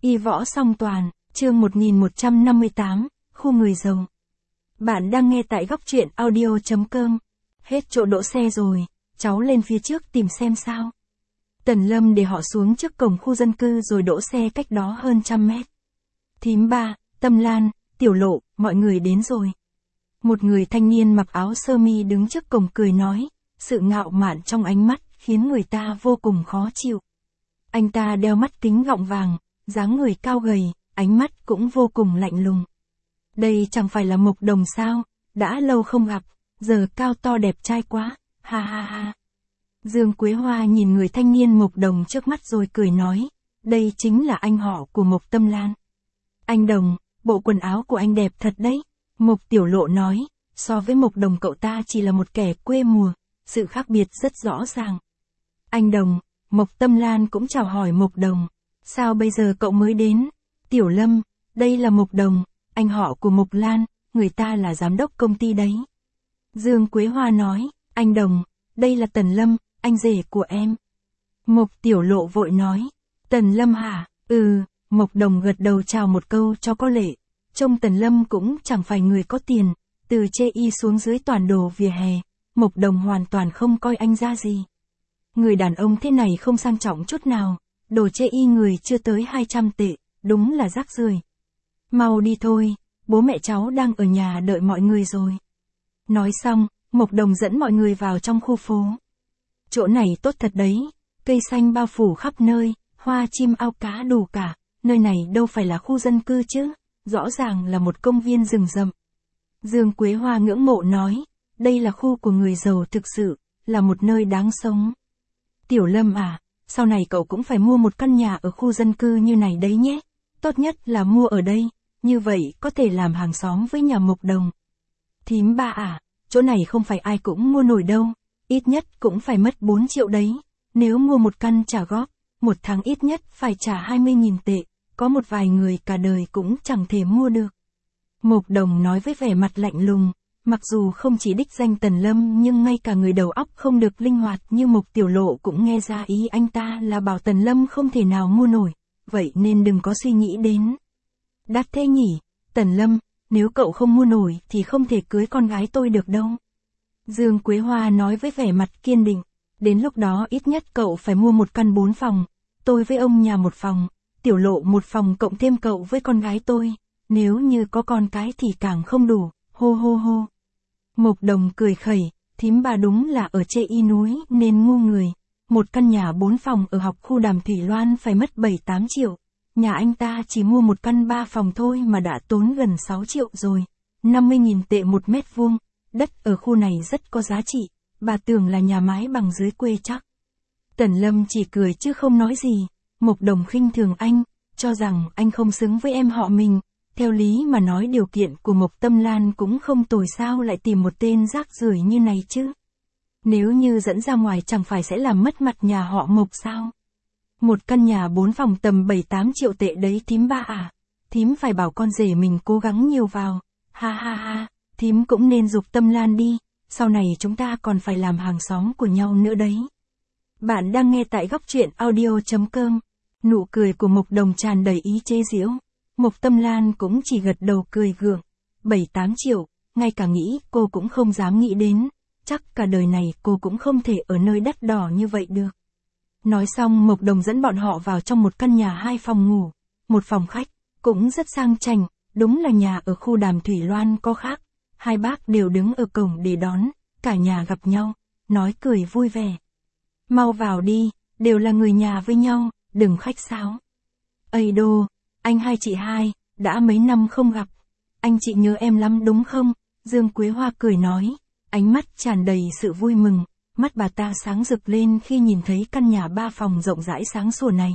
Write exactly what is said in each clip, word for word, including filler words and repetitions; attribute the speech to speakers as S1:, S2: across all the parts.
S1: Y võ song toàn, chương một nghìn một trăm năm mươi tám, khu người giàu. Bạn đang nghe tại góc truyện audio chấm com. Hết chỗ đỗ xe rồi, cháu lên phía trước tìm xem sao. Tần Lâm để họ xuống trước cổng khu dân cư rồi đỗ xe cách đó hơn trăm mét. Thím ba, Tâm Lan, Tiểu Lộ, mọi người đến rồi. Một người thanh niên mặc áo sơ mi đứng trước cổng cười nói, sự ngạo mạn trong ánh mắt khiến người ta vô cùng khó chịu. Anh ta đeo mắt kính gọng vàng, dáng người cao gầy, ánh mắt cũng vô cùng lạnh lùng. Đây chẳng phải là Mộc Đồng sao, đã lâu không gặp, giờ cao to đẹp trai quá, ha ha ha. Dương Quế Hoa nhìn người thanh niên Mộc Đồng trước mắt rồi cười nói, đây chính là anh họ của Mộc Tâm Lan. Anh Đồng, bộ quần áo của anh đẹp thật đấy. Mộc Tiểu Lộ nói, so với Mộc Đồng cậu ta chỉ là một kẻ quê mùa, sự khác biệt rất rõ ràng. Anh Đồng, Mộc Tâm Lan cũng chào hỏi Mộc Đồng, sao bây giờ cậu mới đến? Tiểu Lâm, đây là Mộc Đồng, anh họ của Mộc Lan, người ta là giám đốc công ty đấy. Dương Quế Hoa nói, anh Đồng, đây là Tần Lâm, anh rể của em. Mộc Tiểu Lộ vội nói, Tần Lâm hả? Ừ, Mộc Đồng gật đầu chào một câu cho có lệ. Trông Tần Lâm cũng chẳng phải người có tiền, từ chê y xuống dưới toàn đồ vỉa hè, Mộc Đồng hoàn toàn không coi anh ra gì. Người đàn ông thế này không sang trọng chút nào, đồ chê y người chưa tới hai trăm tệ, đúng là rác rưởi. Mau đi thôi, bố mẹ cháu đang ở nhà đợi mọi người rồi. Nói xong, Mộc Đồng dẫn mọi người vào trong khu phố. Chỗ này tốt thật đấy, cây xanh bao phủ khắp nơi, hoa chim ao cá đủ cả, nơi này đâu phải là khu dân cư chứ, rõ ràng là một công viên rừng rậm. Dương Quế Hoa ngưỡng mộ nói, đây là khu của người giàu thực sự, là một nơi đáng sống. Tiểu Lâm à, sau này cậu cũng phải mua một căn nhà ở khu dân cư như này đấy nhé, tốt nhất là mua ở đây, như vậy có thể làm hàng xóm với nhà Mộc Đồng. Thím ba à, chỗ này không phải ai cũng mua nổi đâu, ít nhất cũng phải mất bốn triệu đấy, nếu mua một căn trả góp, một tháng ít nhất phải trả hai mươi nghìn tệ, có một vài người cả đời cũng chẳng thể mua được. Mộc Đồng nói với vẻ mặt lạnh lùng, mặc dù không chỉ đích danh Tần Lâm nhưng ngay cả người đầu óc không được linh hoạt như Mộc Tiểu Lộ cũng nghe ra ý anh ta là bảo Tần Lâm không thể nào mua nổi, vậy nên đừng có suy nghĩ đến. Đắt thế nhỉ, Tần Lâm, nếu cậu không mua nổi thì không thể cưới con gái tôi được đâu. Dương Quế Hoa nói với vẻ mặt kiên định, đến lúc đó ít nhất cậu phải mua một căn bốn phòng, tôi với ông nhà một phòng, Tiểu Lộ một phòng cộng thêm cậu với con gái tôi, nếu như có con cái thì càng không đủ, hô hô hô. Mộc Đồng cười khẩy, thím bà đúng là ở chê y núi nên ngu người, một căn nhà bốn phòng ở học khu Đàm Thủy Loan phải mất bảy tám triệu, nhà anh ta chỉ mua một căn ba phòng thôi mà đã tốn gần sáu triệu rồi, năm mươi nghìn tệ một mét vuông, đất ở khu này rất có giá trị, bà tưởng là nhà mái bằng dưới quê chắc. Tần Lâm chỉ cười chứ không nói gì, Mộc Đồng khinh thường anh, cho rằng anh không xứng với em họ mình. Theo lý mà nói điều kiện của Mộc Tâm Lan cũng không tồi, sao lại tìm một tên rác rưởi như này chứ. Nếu như dẫn ra ngoài chẳng phải sẽ làm mất mặt nhà họ Mộc sao. Một căn nhà bốn phòng tầm bảy tám triệu tệ đấy thím ba à. Thím phải bảo con rể mình cố gắng nhiều vào. Ha ha ha, thím cũng nên giục Tâm Lan đi. Sau này chúng ta còn phải làm hàng xóm của nhau nữa đấy. Bạn đang nghe tại góc truyện audio chấm com. Nụ cười của Mộc Đồng tràn đầy ý chế giễu. Mộc Tâm Lan cũng chỉ gật đầu cười gượng, bảy tám triệu, ngay cả nghĩ cô cũng không dám nghĩ đến, chắc cả đời này cô cũng không thể ở nơi đắt đỏ như vậy được. Nói xong Mộc Đồng dẫn bọn họ vào trong một căn nhà hai phòng ngủ, một phòng khách, cũng rất sang chảnh, đúng là nhà ở khu Đàm Thủy Loan có khác, hai bác đều đứng ở cổng để đón, cả nhà gặp nhau, nói cười vui vẻ. Mau vào đi, đều là người nhà với nhau, đừng khách sáo. Ây đô, anh hai chị hai, đã mấy năm không gặp. Anh chị nhớ em lắm đúng không? Dương Quế Hoa cười nói, ánh mắt tràn đầy sự vui mừng, mắt bà ta sáng rực lên khi nhìn thấy căn nhà ba phòng rộng rãi sáng sủa này.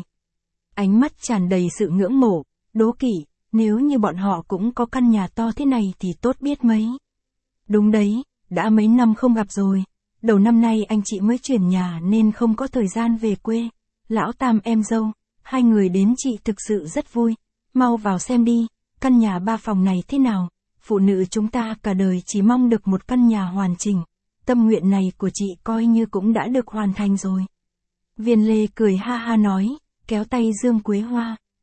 S1: Ánh mắt tràn đầy sự ngưỡng mộ, đố kỵ, nếu như bọn họ cũng có căn nhà to thế này thì tốt biết mấy. Đúng đấy, đã mấy năm không gặp rồi. Đầu năm nay anh chị mới chuyển nhà nên không có thời gian về quê. Lão Tam em dâu, hai người đến chị thực sự rất vui. Mau vào xem đi, căn nhà ba phòng này thế nào? Phụ nữ chúng ta cả đời chỉ mong được một căn nhà hoàn chỉnh. Tâm nguyện này của chị coi như cũng đã được hoàn thành rồi. Viên Lê cười ha ha nói, kéo tay Dương Quế Hoa.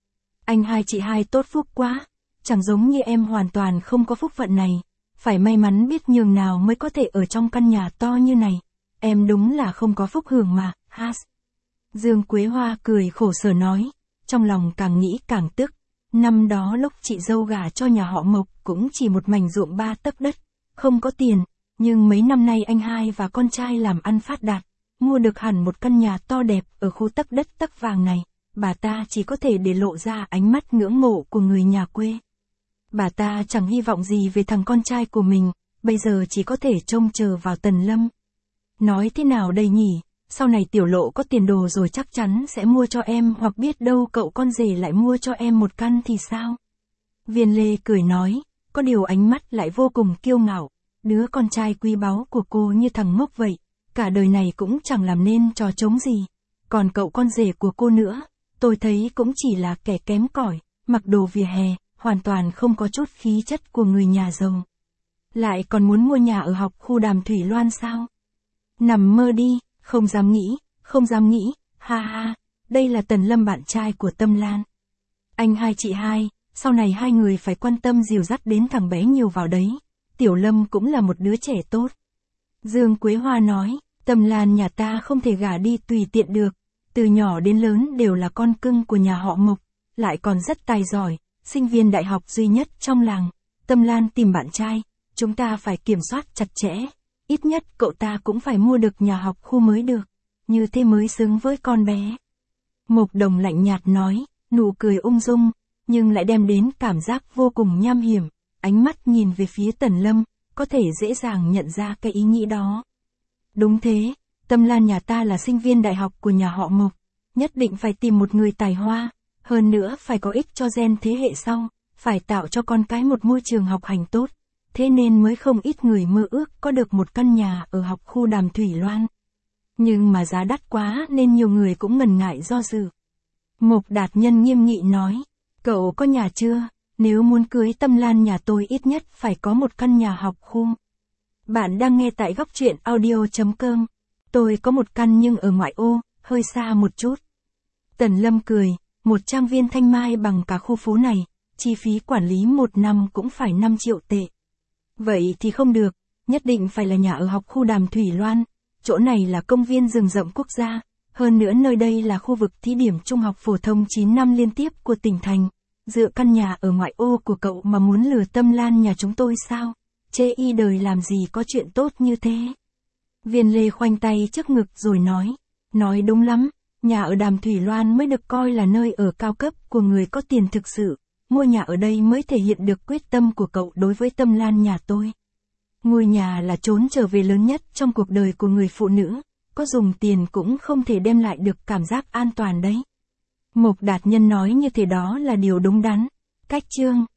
S1: Anh hai chị hai tốt phúc quá, chẳng giống như em hoàn toàn không có phúc phận này, phải may mắn biết nhường nào mới có thể ở trong căn nhà to như này, em đúng là không có phúc hưởng mà, has. Dương Quế Hoa cười khổ sở nói, trong lòng càng nghĩ càng tức, năm đó lúc chị dâu gả cho nhà họ Mộc cũng chỉ một mảnh ruộng ba tấc đất, không có tiền, nhưng mấy năm nay anh hai và con trai làm ăn phát đạt, mua được hẳn một căn nhà to đẹp ở khu tấc đất tấc vàng này, bà ta chỉ có thể để lộ ra ánh mắt ngưỡng mộ của người nhà quê. Bà ta chẳng hy vọng gì về thằng con trai của mình, bây giờ chỉ có thể trông chờ vào Tần Lâm. Nói thế nào đây nhỉ, sau này Tiểu Lộ có tiền đồ rồi chắc chắn sẽ mua cho em, hoặc biết đâu cậu con rể lại mua cho em một căn thì sao? Viên Lê cười nói, có điều ánh mắt lại vô cùng kiêu ngạo, đứa con trai quý báu của cô như thằng ngốc vậy, cả đời này cũng chẳng làm nên trò trống gì. Còn cậu con rể của cô nữa, tôi thấy cũng chỉ là kẻ kém cỏi, mặc đồ vỉa hè, hoàn toàn không có chút khí chất của người nhà giàu. Lại còn muốn mua nhà ở học khu Đàm Thủy Loan sao? Nằm mơ đi, không dám nghĩ, không dám nghĩ, ha ha, đây là Tần Lâm bạn trai của Tâm Lan. Anh hai chị hai, sau này hai người phải quan tâm dìu dắt đến thằng bé nhiều vào đấy, Tiểu Lâm cũng là một đứa trẻ tốt. Dương Quế Hoa nói, Tâm Lan nhà ta không thể gả đi tùy tiện được, từ nhỏ đến lớn đều là con cưng của nhà họ Mộc, lại còn rất tài giỏi, sinh viên đại học duy nhất trong làng. Tâm Lan tìm bạn trai, chúng ta phải kiểm soát chặt chẽ, ít nhất cậu ta cũng phải mua được nhà học khu mới được, như thế mới xứng với con bé. Mộc Đồng lạnh nhạt nói, nụ cười ung dung, nhưng lại đem đến cảm giác vô cùng nham hiểm, ánh mắt nhìn về phía Tần Lâm, có thể dễ dàng nhận ra cái ý nghĩ đó. Đúng thế, Tâm Lan nhà ta là sinh viên đại học của nhà họ Mộc, nhất định phải tìm một người tài hoa, hơn nữa phải có ích cho gen thế hệ sau, phải tạo cho con cái một môi trường học hành tốt, thế nên mới không ít người mơ ước có được một căn nhà ở học khu Đàm Thủy Loan. Nhưng mà giá đắt quá nên nhiều người cũng ngần ngại do dự. Mộc Đạt Nhân nghiêm nghị nói, cậu có nhà chưa? Nếu muốn cưới Tâm Lan nhà tôi ít nhất phải có một căn nhà học khu. Bạn đang nghe tại góc truyện audio chấm com. Tôi có một căn nhưng ở ngoại ô, hơi xa một chút. Tần Lâm cười, một trang viên Thanh Mai bằng cả khu phố này, chi phí quản lý một năm cũng phải năm triệu tệ. Vậy thì không được, nhất định phải là nhà ở học khu Đàm Thủy Loan, chỗ này là công viên rừng rậm quốc gia, hơn nữa nơi đây là khu vực thí điểm trung học phổ thông chín năm liên tiếp của tỉnh thành. Dựa căn nhà ở ngoại ô của cậu mà muốn lừa Tâm Lan nhà chúng tôi sao? Chê y đời làm gì có chuyện tốt như thế? Viên Lê khoanh tay trước ngực rồi nói, nói đúng lắm, nhà ở Đàm Thủy Loan mới được coi là nơi ở cao cấp của người có tiền thực sự, mua nhà ở đây mới thể hiện được quyết tâm của cậu đối với Tâm Lan nhà tôi. Ngôi nhà là chốn trở về lớn nhất trong cuộc đời của người phụ nữ, có dùng tiền cũng không thể đem lại được cảm giác an toàn đấy. Mộc Đạt Nhân nói như thế đó là điều đúng đắn. Cách chương